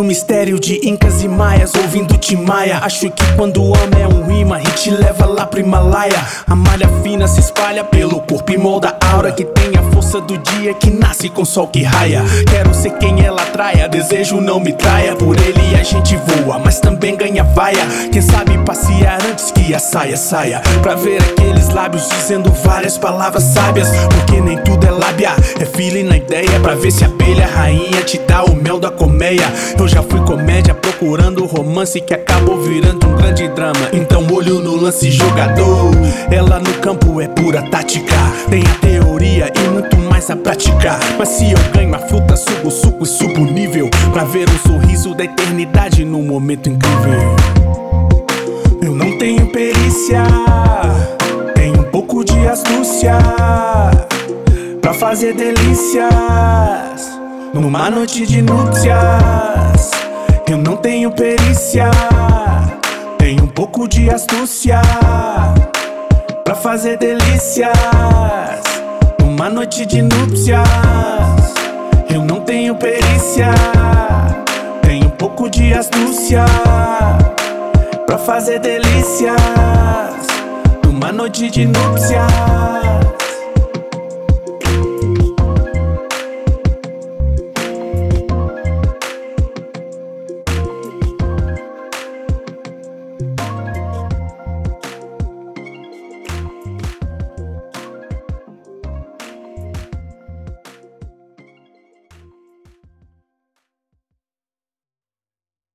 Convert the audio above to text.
mistério de incas e maias, ouvindo Tim Maia. Acho que quando ama é um imã e te leva lá pro Himalaia. A malha fina se espalha pelo corpo e molda a aura, que tem a força do dia que nasce com o sol que raia. Quero ser quem ela atraia, desejo não me traia. Por ele a gente voa, mas também ganha vaia. Quem sabe passear antes que a saia saia, pra ver aqueles lábios dizendo várias palavras sábias. Porque nem tudo é lábia, é feeling na ideia. Pra ver se a abelha rainha te dá o mel da colmeia. Eu já fui comédia procurando romance que acabou virando um grande drama. Então olho no lance jogador, ela no campo é pura tática. Tem a teoria e muito mais a prática. Mas se eu ganho a fruta, subo o suco e subo o nível, pra ver o sorriso da eternidade num momento incrível. Eu não tenho perícia, tenho um pouco de astúcia, pra fazer delícias numa noite de núpcias. Eu não tenho perícia, tenho um pouco de astúcia, pra fazer delícias numa noite de núpcias. Eu não tenho perícia, tenho um pouco de astúcia, pra fazer delícias numa noite de núpcias.